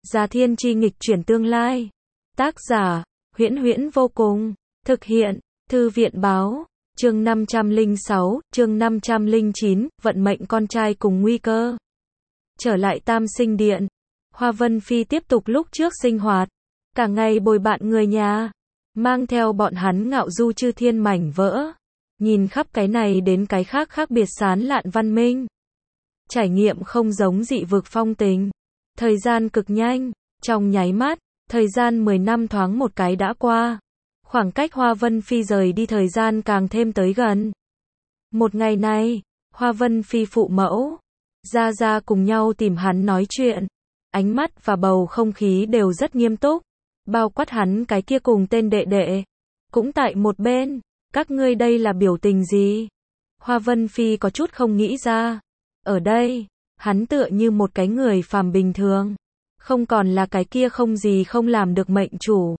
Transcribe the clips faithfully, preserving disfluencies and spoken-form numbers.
Già Thiên Chi nghịch chuyển tương lai. Tác giả, Huyễn Huyễn vô cùng. Thực hiện, Thư viện báo. Chương năm trăm lẻ sáu, chương năm trăm lẻ chín, vận mệnh con trai cùng nguy cơ. Trở lại Tam Sinh Điện, Hoa Vân Phi tiếp tục lúc trước sinh hoạt, cả ngày bồi bạn người nhà, mang theo bọn hắn ngạo du chư thiên mảnh vỡ, nhìn khắp cái này đến cái khác khác biệt sán lạn văn minh. Trải nghiệm không giống dị vực phong tình. Thời gian cực nhanh, trong nháy mắt, thời gian mười năm thoáng một cái đã qua. Khoảng cách Hoa Vân Phi rời đi thời gian càng thêm tới gần. Một ngày này, Hoa Vân Phi phụ mẫu, Gia Gia cùng nhau tìm hắn nói chuyện. Ánh mắt và bầu không khí đều rất nghiêm túc. Bao quát hắn cái kia cùng tên đệ đệ. Cũng tại một bên, các ngươi đây là biểu tình gì? Hoa Vân Phi có chút không nghĩ ra. Ở đây, hắn tựa như một cái người phàm bình thường. Không còn là cái kia không gì không làm được mệnh chủ.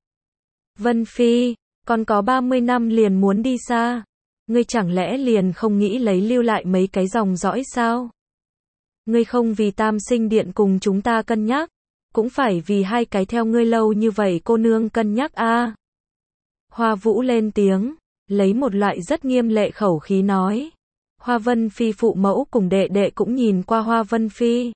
Vân Phi, còn có ba mươi năm liền muốn đi xa. Ngươi chẳng lẽ liền không nghĩ lấy lưu lại mấy cái dòng dõi sao? Ngươi không vì Tam Sinh Điện cùng chúng ta cân nhắc, cũng phải vì hai cái theo ngươi lâu như vậy cô nương cân nhắc a. À. Hoa Vũ lên tiếng, lấy một loại rất nghiêm lệ khẩu khí nói. Hoa Vân Phi phụ mẫu cùng đệ đệ cũng nhìn qua Hoa Vân Phi.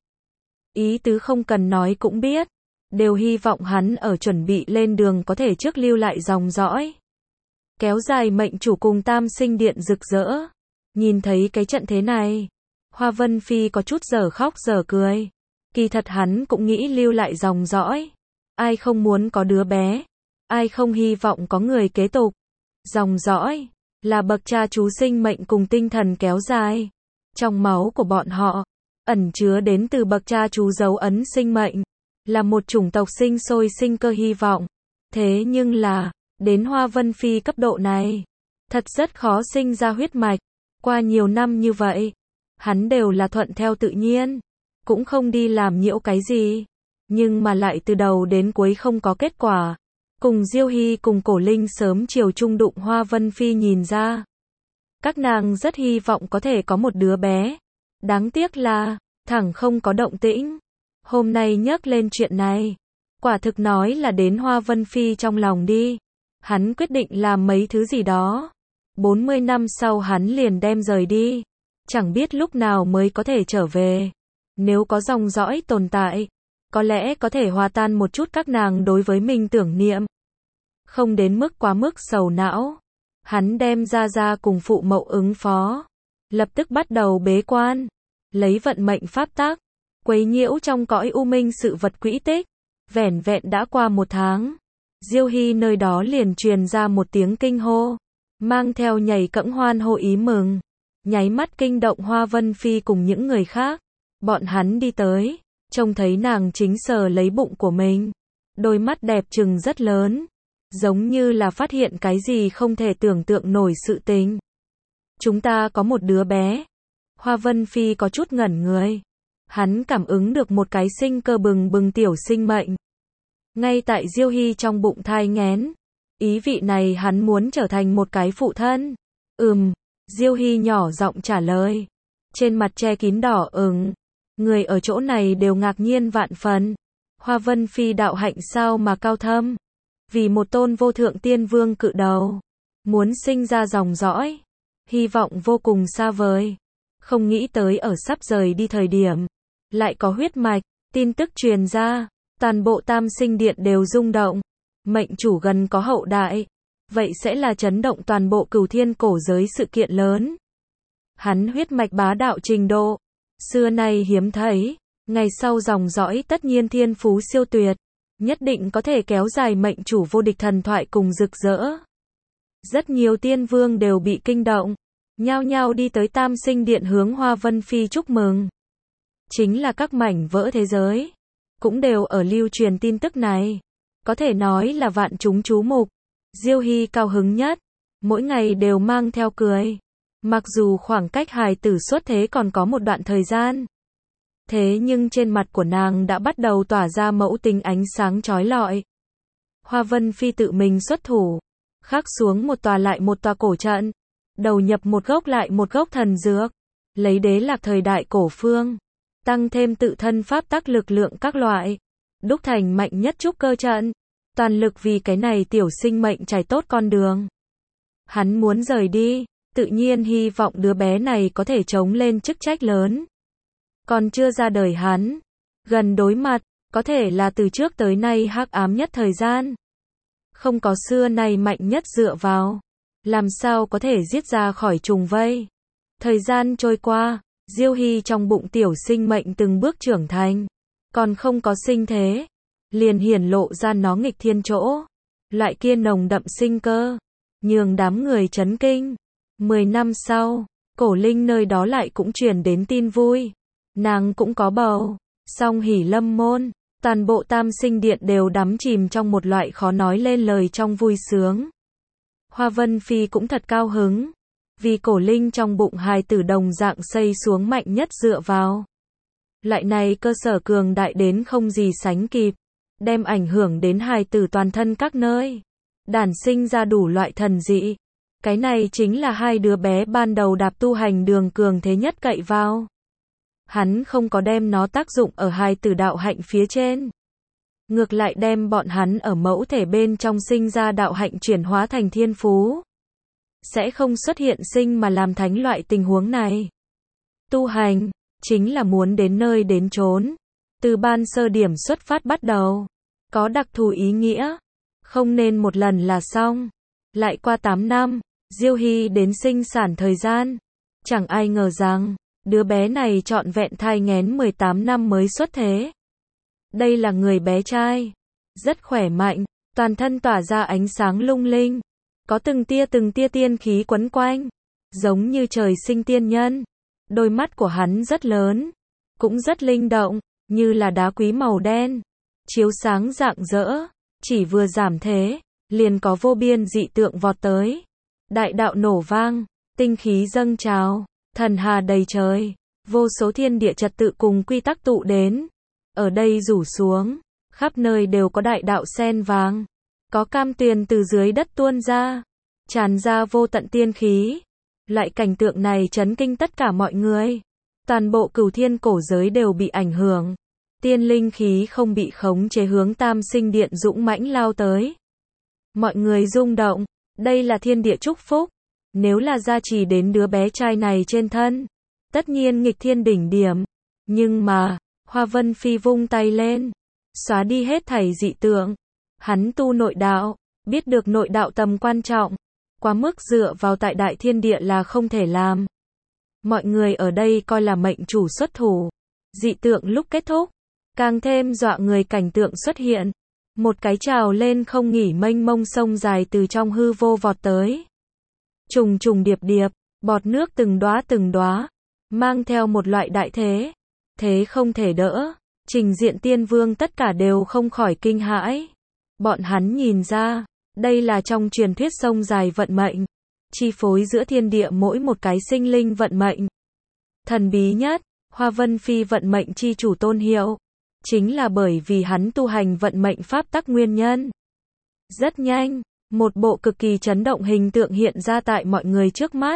Ý tứ không cần nói cũng biết, đều hy vọng hắn ở chuẩn bị lên đường có thể trước lưu lại dòng dõi. Kéo dài mệnh chủ cùng Tam Sinh Điện rực rỡ. Nhìn thấy cái trận thế này, Hoa Vân Phi có chút dở khóc dở cười. Kỳ thật hắn cũng nghĩ lưu lại dòng dõi. Ai không muốn có đứa bé, ai không hy vọng có người kế tục. Dòng dõi là bậc cha chú sinh mệnh cùng tinh thần kéo dài. Trong máu của bọn họ, ẩn chứa đến từ bậc cha chú dấu ấn sinh mệnh, là một chủng tộc sinh sôi sinh cơ hy vọng. Thế nhưng là, đến Hoa Vân Phi cấp độ này, thật rất khó sinh ra huyết mạch. Qua nhiều năm như vậy, hắn đều là thuận theo tự nhiên, cũng không đi làm nhiễu cái gì, nhưng mà lại từ đầu đến cuối không có kết quả. Cùng Diêu Hy cùng Cổ Linh sớm chiều chung đụng Hoa Vân Phi nhìn ra. Các nàng rất hy vọng có thể có một đứa bé. Đáng tiếc là, thẳng không có động tĩnh. Hôm nay nhắc lên chuyện này, quả thực nói là đến Hoa Vân Phi trong lòng đi. Hắn quyết định làm mấy thứ gì đó. bốn mươi năm sau hắn liền đem rời đi. Chẳng biết lúc nào mới có thể trở về. Nếu có dòng dõi tồn tại, có lẽ có thể hòa tan một chút các nàng đối với mình tưởng niệm. Không đến mức quá mức sầu não. Hắn đem Gia Gia cùng phụ mẫu ứng phó. Lập tức bắt đầu bế quan. Lấy vận mệnh pháp tắc, quấy nhiễu trong cõi u minh sự vật quỹ tích. Vẻn vẹn đã qua một tháng. Diêu Hy nơi đó liền truyền ra một tiếng kinh hô. Mang theo nhảy cẫng hoan hô ý mừng. Nháy mắt kinh động Hoa Vân Phi cùng những người khác. Bọn hắn đi tới, trông thấy nàng chính sờ lấy bụng của mình. Đôi mắt đẹp trừng rất lớn. Giống như là phát hiện cái gì không thể tưởng tượng nổi sự tình. Chúng ta có một đứa bé. Hoa Vân Phi có chút ngẩn người. Hắn cảm ứng được một cái sinh cơ bừng bừng tiểu sinh mệnh. Ngay tại Diêu Hy trong bụng thai nghén. Ý vị này hắn muốn trở thành một cái phụ thân. Ừm, Diêu Hy nhỏ giọng trả lời. Trên mặt che kín đỏ ửng. Người ở chỗ này đều ngạc nhiên vạn phần. Hoa Vân Phi đạo hạnh sao mà cao thâm. Vì một tôn vô thượng tiên vương cự đầu, muốn sinh ra dòng dõi, hy vọng vô cùng xa vời. Không nghĩ tới ở sắp rời đi thời điểm, lại có huyết mạch, tin tức truyền ra, toàn bộ Tam Sinh Điện đều rung động. Mệnh chủ gần có hậu đại, vậy sẽ là chấn động toàn bộ cửu thiên cổ giới sự kiện lớn. Hắn huyết mạch bá đạo trình độ, xưa nay hiếm thấy, ngày sau dòng dõi tất nhiên thiên phú siêu tuyệt. Nhất định có thể kéo dài mệnh chủ vô địch thần thoại cùng rực rỡ. Rất nhiều tiên vương đều bị kinh động, nhao nhao đi tới Tam Sinh Điện hướng Hoa Vân Phi chúc mừng. Chính là các mảnh vỡ thế giới, cũng đều ở lưu truyền tin tức này. Có thể nói là vạn chúng chú mục. Diêu Hy cao hứng nhất, mỗi ngày đều mang theo cười. Mặc dù khoảng cách hài tử xuất thế còn có một đoạn thời gian. Thế nhưng trên mặt của nàng đã bắt đầu tỏa ra mẫu tính ánh sáng chói lọi. Hoa Vân Phi tự mình xuất thủ, khắc xuống một tòa lại một tòa cổ trận, đầu nhập một gốc lại một gốc thần dược, lấy đế lạc thời đại cổ phương, tăng thêm tự thân pháp tắc lực lượng các loại, đúc thành mạnh nhất trúc cơ trận, toàn lực vì cái này tiểu sinh mệnh trải tốt con đường. Hắn muốn rời đi, tự nhiên hy vọng đứa bé này có thể chống lên chức trách lớn. Còn chưa ra đời hắn, gần đối mặt, có thể là từ trước tới nay hắc ám nhất thời gian. Không có xưa nay mạnh nhất dựa vào, làm sao có thể giết ra khỏi trùng vây. Thời gian trôi qua, Diêu Hy trong bụng tiểu sinh mệnh từng bước trưởng thành, còn không có sinh thế, liền hiển lộ ra nó nghịch thiên chỗ, loại kia nồng đậm sinh cơ, nhường đám người chấn kinh. Mười năm sau, Cổ Linh nơi đó lại cũng truyền đến tin vui, nàng cũng có bầu. Song hỉ lâm môn, toàn bộ Tam Sinh Điện đều đắm chìm trong một loại khó nói lên lời trong vui sướng. Hoa Vân Phi cũng thật cao hứng, vì Cổ Linh trong bụng hài tử đồng dạng xây xuống mạnh nhất dựa vào. Loại này cơ sở cường đại đến không gì sánh kịp, đem ảnh hưởng đến hài tử toàn thân các nơi, đản sinh ra đủ loại thần dị. Cái này chính là hai đứa bé ban đầu đạp tu hành đường cường thế nhất cậy vào. Hắn không có đem nó tác dụng ở hài tử đạo hạnh phía trên, ngược lại đem bọn hắn ở mẫu thể bên trong sinh ra đạo hạnh chuyển hóa thành thiên phú. Sẽ không xuất hiện sinh mà làm thánh loại tình huống này. Tu hành, chính là muốn đến nơi đến chốn. Từ ban sơ điểm xuất phát bắt đầu, có đặc thù ý nghĩa, không nên một lần là xong. Lại qua tám năm, Diêu Hy đến sinh sản thời gian. Chẳng ai ngờ rằng, đứa bé này trọn vẹn thai nghén mười tám năm mới xuất thế. Đây là người bé trai, rất khỏe mạnh, toàn thân tỏa ra ánh sáng lung linh, có từng tia từng tia tiên khí quấn quanh, giống như trời sinh tiên nhân. Đôi mắt của hắn rất lớn, cũng rất linh động, như là đá quý màu đen, chiếu sáng rạng rỡ, chỉ vừa giảm thế, liền có vô biên dị tượng vọt tới. Đại đạo nổ vang, tinh khí dâng trào, thần hà đầy trời, vô số thiên địa trật tự cùng quy tắc tụ đến. Ở đây rủ xuống, khắp nơi đều có đại đạo sen vàng, có cam tuyền từ dưới đất tuôn ra, tràn ra vô tận tiên khí. Loại cảnh tượng này chấn kinh tất cả mọi người. Toàn bộ cửu thiên cổ giới đều bị ảnh hưởng. Tiên linh khí không bị khống chế hướng Tam Sinh Điện dũng mãnh lao tới. Mọi người rung động, đây là thiên địa chúc phúc. Nếu là gia trì đến đứa bé trai này trên thân, tất nhiên nghịch thiên đỉnh điểm. Nhưng mà, Hoa Vân Phi vung tay lên, xóa đi hết thảy dị tượng. Hắn tu nội đạo, biết được nội đạo tầm quan trọng, quá mức dựa vào tại đại thiên địa là không thể làm. Mọi người ở đây coi là mệnh chủ xuất thủ. Dị tượng lúc kết thúc, càng thêm dọa người cảnh tượng xuất hiện. Một cái trào lên không nghỉ mênh mông sông dài từ trong hư vô vọt tới. Trùng trùng điệp điệp, bọt nước từng đóa từng đóa, mang theo một loại đại thế. Thế không thể đỡ, trình diện tiên vương tất cả đều không khỏi kinh hãi. Bọn hắn nhìn ra, đây là trong truyền thuyết sông dài vận mệnh, chi phối giữa thiên địa mỗi một cái sinh linh vận mệnh. Thần bí nhất, Hoa Vân Phi vận mệnh chi chủ tôn hiệu, chính là bởi vì hắn tu hành vận mệnh pháp tắc nguyên nhân. Rất nhanh, một bộ cực kỳ chấn động hình tượng hiện ra tại mọi người trước mắt.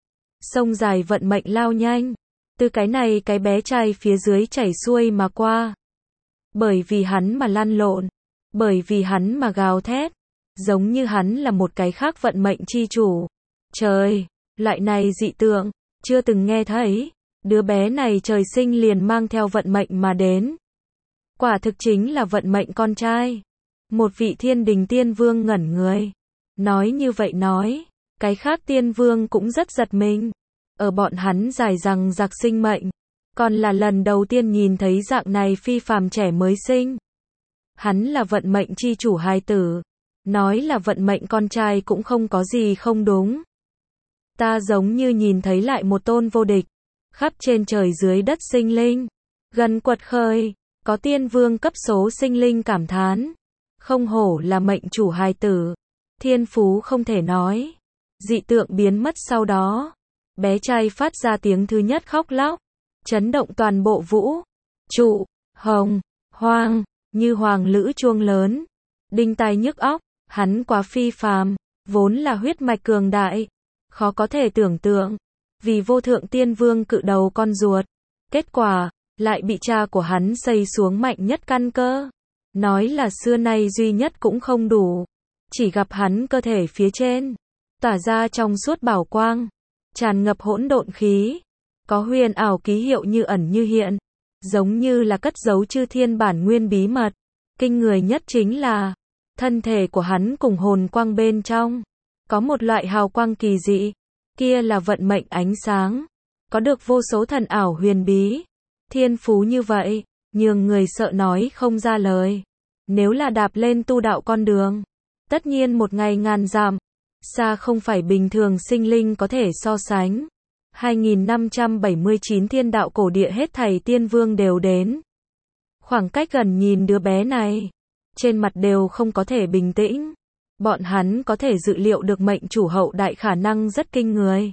Sông dài vận mệnh lao nhanh, từ cái này cái bé trai phía dưới chảy xuôi mà qua. Bởi vì hắn mà lăn lộn, bởi vì hắn mà gào thét, giống như hắn là một cái khác vận mệnh chi chủ. Trời, loại này dị tượng, chưa từng nghe thấy. Đứa bé này trời sinh liền mang theo vận mệnh mà đến. Quả thực chính là vận mệnh con trai. Một vị thiên đình tiên vương ngẩn người. Nói như vậy nói, cái khác tiên vương cũng rất giật mình. Ở bọn hắn dài rằng giặc sinh mệnh, còn là lần đầu tiên nhìn thấy dạng này phi phàm trẻ mới sinh. Hắn là vận mệnh chi chủ hài tử. Nói là vận mệnh con trai cũng không có gì không đúng. Ta giống như nhìn thấy lại một tôn vô địch, khắp trên trời dưới đất sinh linh, gần quật khơi, có tiên vương cấp số sinh linh cảm thán. Không hổ là mệnh chủ hài tử, thiên phú không thể nói. Dị tượng biến mất sau đó, bé trai phát ra tiếng thứ nhất khóc lóc, chấn động toàn bộ vũ trụ, hồng, hoang, như hoàng lữ chuông lớn, đinh tai nhức óc. Hắn quá phi phàm, vốn là huyết mạch cường đại, khó có thể tưởng tượng, vì vô thượng tiên vương cự đầu con ruột, kết quả lại bị cha của hắn xây xuống mạnh nhất căn cơ. Nói là xưa nay duy nhất cũng không đủ. Chỉ gặp hắn cơ thể phía trên, tỏa ra trong suốt bảo quang, tràn ngập hỗn độn khí, có huyền ảo ký hiệu như ẩn như hiện, giống như là cất giấu chư thiên bản nguyên bí mật. Kinh người nhất chính là, thân thể của hắn cùng hồn quang bên trong, có một loại hào quang kỳ dị, kia là vận mệnh ánh sáng, có được vô số thần ảo huyền bí. Thiên phú như vậy, nhường người sợ nói không ra lời. Nếu là đạp lên tu đạo con đường, tất nhiên một ngày ngàn dặm, xa không phải bình thường sinh linh có thể so sánh. hai nghìn năm trăm bảy mươi chín thiên đạo cổ địa hết thảy tiên vương đều đến. Khoảng cách gần nhìn đứa bé này, trên mặt đều không có thể bình tĩnh. Bọn hắn có thể dự liệu được mệnh chủ hậu đại khả năng rất kinh người.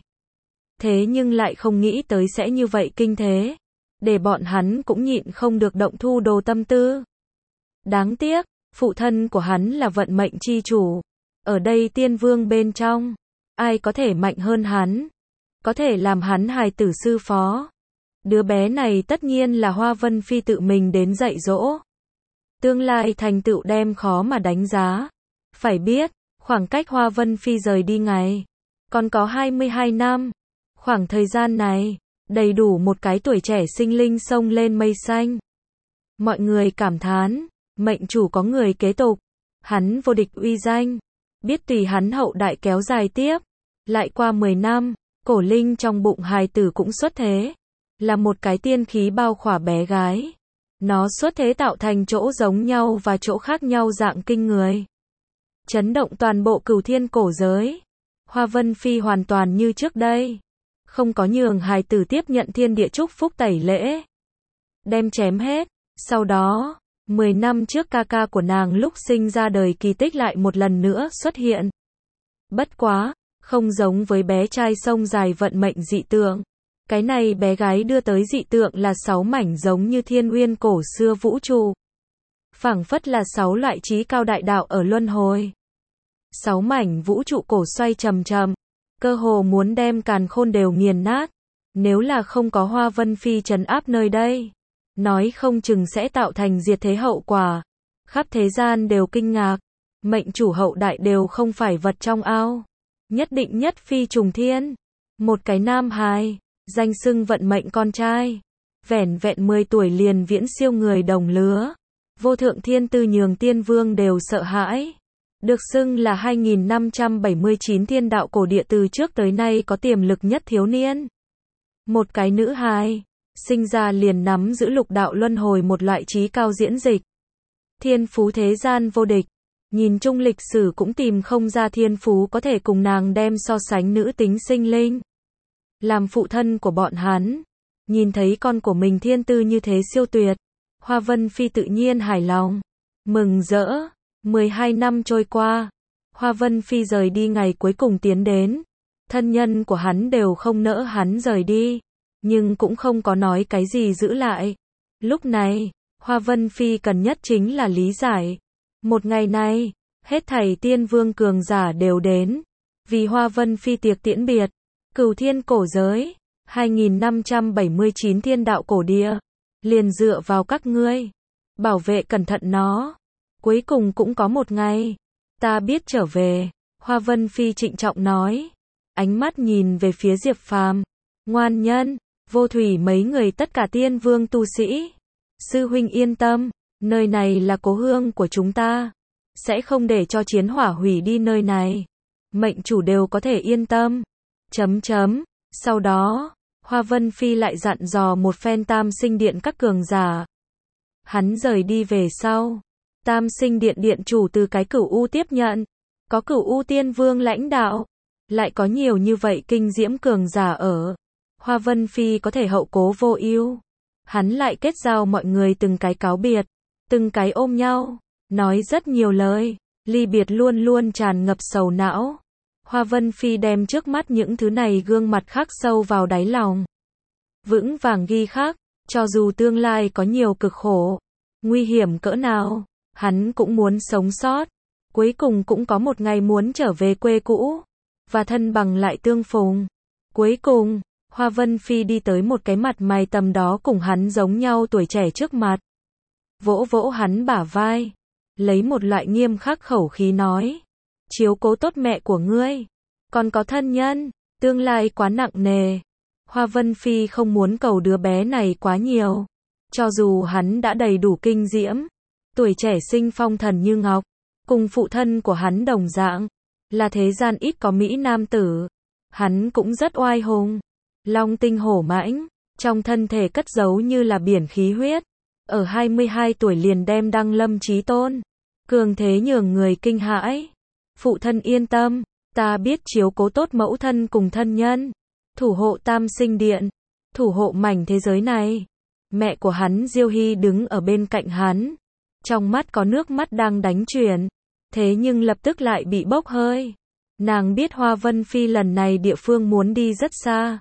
Thế nhưng lại không nghĩ tới sẽ như vậy kinh thế. Để bọn hắn cũng nhịn không được động thu đồ tâm tư. Đáng tiếc, phụ thân của hắn là vận mệnh chi chủ. Ở đây tiên vương bên trong, ai có thể mạnh hơn hắn? Có thể làm hắn hài tử sư phó. Đứa bé này tất nhiên là Hoa Vân Phi tự mình đến dạy dỗ. Tương lai thành tựu đem khó mà đánh giá. Phải biết, khoảng cách Hoa Vân Phi rời đi ngày, còn có hai mươi hai năm. Khoảng thời gian này, đầy đủ một cái tuổi trẻ sinh linh xông lên mây xanh. Mọi người cảm thán, mệnh chủ có người kế tục, hắn vô địch uy danh, biết tùy hắn hậu đại kéo dài tiếp. Lại qua mười năm, cổ linh trong bụng hài tử cũng xuất thế, là một cái tiên khí bao khỏa bé gái. Nó xuất thế tạo thành chỗ giống nhau và chỗ khác nhau dạng kinh người, chấn động toàn bộ cửu thiên cổ giới. Hoa Vân Phi hoàn toàn như trước đây, không có nhường hài tử tiếp nhận thiên địa chúc phúc tẩy lễ, đem chém hết. Sau đó, mười năm trước ca ca của nàng lúc sinh ra đời kỳ tích lại một lần nữa xuất hiện. Bất quá, không giống với bé trai sông dài vận mệnh dị tượng. Cái này bé gái đưa tới dị tượng là sáu mảnh giống như thiên uyên cổ xưa vũ trụ. Phảng phất là sáu loại trí cao đại đạo ở luân hồi. Sáu mảnh vũ trụ cổ xoay chậm chậm, cơ hồ muốn đem càn khôn đều nghiền nát. Nếu là không có Hoa Vân Phi trấn áp nơi đây, nói không chừng sẽ tạo thành diệt thế hậu quả. Khắp thế gian đều kinh ngạc, mệnh chủ hậu đại đều không phải vật trong ao, nhất định nhất phi trùng thiên. Một cái nam hài, danh xưng vận mệnh con trai, vẻn vẹn mười tuổi liền viễn siêu người đồng lứa, vô thượng thiên tư nhường tiên vương đều sợ hãi. Được xưng là hai nghìn năm trăm bảy mươi chín thiên đạo cổ địa từ trước tới nay có tiềm lực nhất thiếu niên. Một cái nữ hài, sinh ra liền nắm giữ lục đạo luân hồi một loại trí cao diễn dịch. Thiên phú thế gian vô địch, nhìn chung lịch sử cũng tìm không ra thiên phú có thể cùng nàng đem so sánh nữ tính sinh linh. Làm phụ thân của bọn hắn, nhìn thấy con của mình thiên tư như thế siêu tuyệt, Hoa Vân Phi tự nhiên hài lòng, mừng rỡ. mười hai năm trôi qua, Hoa Vân Phi rời đi ngày cuối cùng tiến đến. Thân nhân của hắn đều không nỡ hắn rời đi, nhưng cũng không có nói cái gì giữ lại. Lúc này, Hoa Vân Phi cần nhất chính là lý giải. Một ngày này, hết thảy tiên vương cường giả đều đến, vì Hoa Vân Phi tiệc tiễn biệt. Cửu thiên cổ giới, hai nghìn năm trăm bảy mươi chín thiên đạo cổ địa, liền dựa vào các ngươi, bảo vệ cẩn thận nó. Cuối cùng cũng có một ngày, ta biết trở về. Hoa Vân Phi trịnh trọng nói, ánh mắt nhìn về phía Diệp Phàm, Ngoan Nhân, Vô Thủy mấy người tất cả tiên vương tu sĩ. Sư huynh yên tâm, nơi này là cố hương của chúng ta, sẽ không để cho chiến hỏa hủy đi nơi này. Mệnh chủ đều có thể yên tâm. Chấm chấm. Sau đó, Hoa Vân Phi lại dặn dò một phen Tam Sinh Điện các cường giả. Hắn rời đi về sau, Tam Sinh Điện điện chủ từ cái Cửu U tiếp nhận, có Cửu U tiên vương lãnh đạo, lại có nhiều như vậy kinh diễm cường giả ở. Hoa Vân Phi có thể hậu cố vô ưu. Hắn lại kết giao mọi người từng cái cáo biệt, từng cái ôm nhau, nói rất nhiều lời, ly biệt luôn luôn tràn ngập sầu não. Hoa Vân Phi đem trước mắt những thứ này gương mặt khắc sâu vào đáy lòng, vững vàng ghi khắc, cho dù tương lai có nhiều cực khổ, nguy hiểm cỡ nào, hắn cũng muốn sống sót, cuối cùng cũng có một ngày muốn trở về quê cũ, và thân bằng lại tương phùng. Cuối cùng, Hoa Vân Phi đi tới một cái mặt mày tầm đó cùng hắn giống nhau tuổi trẻ trước mặt. vỗ vỗ hắn bả vai, lấy một loại nghiêm khắc khẩu khí nói, chiếu cố tốt mẹ của ngươi, còn có thân nhân, tương lai quá nặng nề. Hoa Vân Phi không muốn cầu đứa bé này quá nhiều, cho dù hắn đã đầy đủ kinh diễm, tuổi trẻ sinh phong thần như ngọc, cùng phụ thân của hắn đồng dạng, là thế gian ít có mỹ nam tử, hắn cũng rất oai hùng, long tinh hổ mãnh, trong thân thể cất giấu như là biển khí huyết, ở hai mươi hai tuổi liền đem đăng lâm chí tôn, cường thế nhường người kinh hãi. Phụ thân yên tâm, ta biết chiếu cố tốt mẫu thân cùng thân nhân, thủ hộ tam sinh điện, thủ hộ mảnh thế giới này. Mẹ của hắn Diêu Hy đứng ở bên cạnh hắn, trong mắt có nước mắt đang đánh chuyển, thế nhưng lập tức lại bị bốc hơi. Nàng biết Hoa Vân Phi lần này địa phương muốn đi rất xa,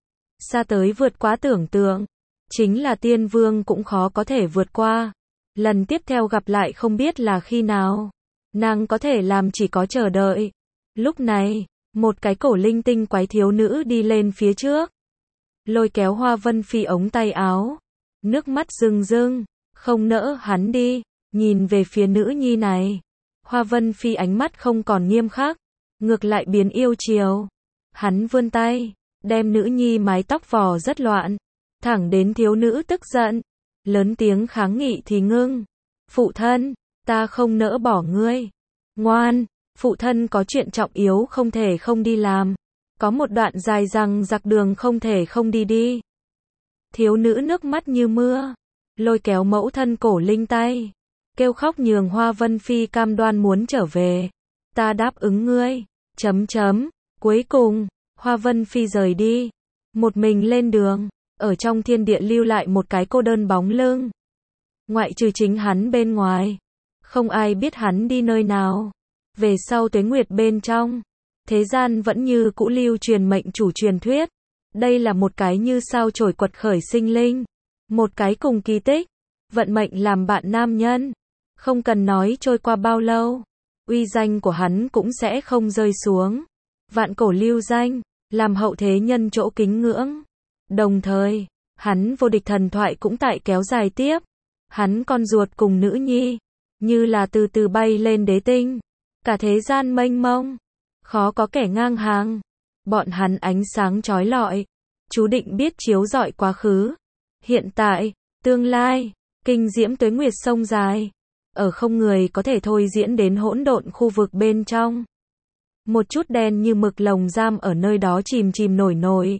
xa tới vượt quá tưởng tượng, chính là tiên vương cũng khó có thể vượt qua. Lần tiếp theo gặp lại không biết là khi nào, nàng có thể làm chỉ có chờ đợi. Lúc này, một cái cổ linh tinh quái thiếu nữ đi lên phía trước, lôi kéo Hoa Vân Phi ống tay áo, nước mắt rưng rưng, không nỡ hắn đi, nhìn về phía nữ nhi này. Hoa Vân Phi ánh mắt không còn nghiêm khắc, ngược lại biến yêu chiều. Hắn vươn tay, đem nữ nhi mái tóc vò rất loạn, thẳng đến thiếu nữ tức giận, lớn tiếng kháng nghị thì ngưng. Phụ thân, ta không nỡ bỏ ngươi. Ngoan, phụ thân có chuyện trọng yếu không thể không đi làm. Có một đoạn dài rằng giặc đường không thể không đi đi. Thiếu nữ nước mắt như mưa, lôi kéo mẫu thân cổ linh tay, kêu khóc nhường Hoa Vân Phi cam đoan muốn trở về. Ta đáp ứng ngươi. Chấm chấm. Cuối cùng, Hoa Vân Phi rời đi, một mình lên đường, ở trong thiên địa lưu lại một cái cô đơn bóng lưng. Ngoại trừ chính hắn bên ngoài, không ai biết hắn đi nơi nào. Về sau tuế nguyệt bên trong, thế gian vẫn như cũ lưu truyền mệnh chủ truyền thuyết. Đây là một cái như sao chổi quật khởi sinh linh, một cái cùng kỳ tích, vận mệnh làm bạn nam nhân. Không cần nói trôi qua bao lâu, uy danh của hắn cũng sẽ không rơi xuống. Vạn cổ lưu danh, làm hậu thế nhân chỗ kính ngưỡng. Đồng thời, hắn vô địch thần thoại cũng tại kéo dài tiếp. Hắn con ruột cùng nữ nhi, như là từ từ bay lên đế tinh. Cả thế gian mênh mông, khó có kẻ ngang hàng. Bọn hắn ánh sáng chói lọi, chú định biết chiếu rọi quá khứ, hiện tại, tương lai, kinh diễm tuế nguyệt sông dài. Ở không người có thể thôi diễn đến hỗn độn khu vực bên trong. Một chút đen như mực lồng giam ở nơi đó chìm chìm nổi nổi.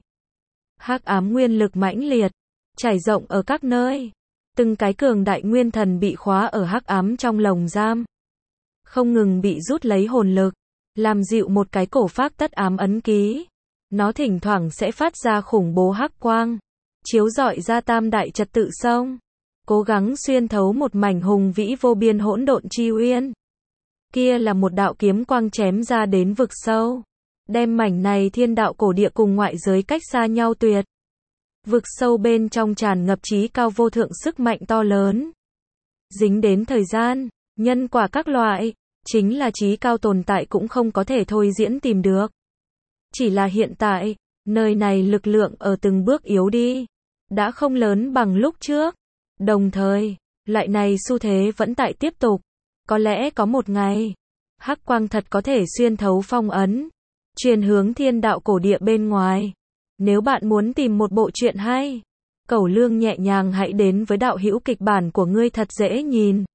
Hắc ám nguyên lực mãnh liệt, trải rộng ở các nơi. Từng cái cường đại nguyên thần bị khóa ở hắc ám trong lồng giam, không ngừng bị rút lấy hồn lực, làm dịu một cái cổ phác tất ám ấn ký. Nó thỉnh thoảng sẽ phát ra khủng bố hắc quang, chiếu rọi ra tam đại trật tự sông, cố gắng xuyên thấu một mảnh hùng vĩ vô biên hỗn độn chi uyên. Kia là một đạo kiếm quang chém ra đến vực sâu, đem mảnh này thiên đạo cổ địa cùng ngoại giới cách xa nhau tuyệt. Vực sâu bên trong tràn ngập chí cao vô thượng sức mạnh to lớn, dính đến thời gian, nhân quả các loại, chính là chí cao tồn tại cũng không có thể thôi diễn tìm được. Chỉ là hiện tại, nơi này lực lượng ở từng bước yếu đi, đã không lớn bằng lúc trước. Đồng thời, loại này xu thế vẫn tại tiếp tục. Có lẽ có một ngày, hắc quang thật có thể xuyên thấu phong ấn, truyền hướng thiên đạo cổ địa bên ngoài. Nếu bạn muốn tìm một bộ truyện hay, cẩu lương nhẹ nhàng hãy đến với đạo hữu kịch bản của ngươi thật dễ nhìn.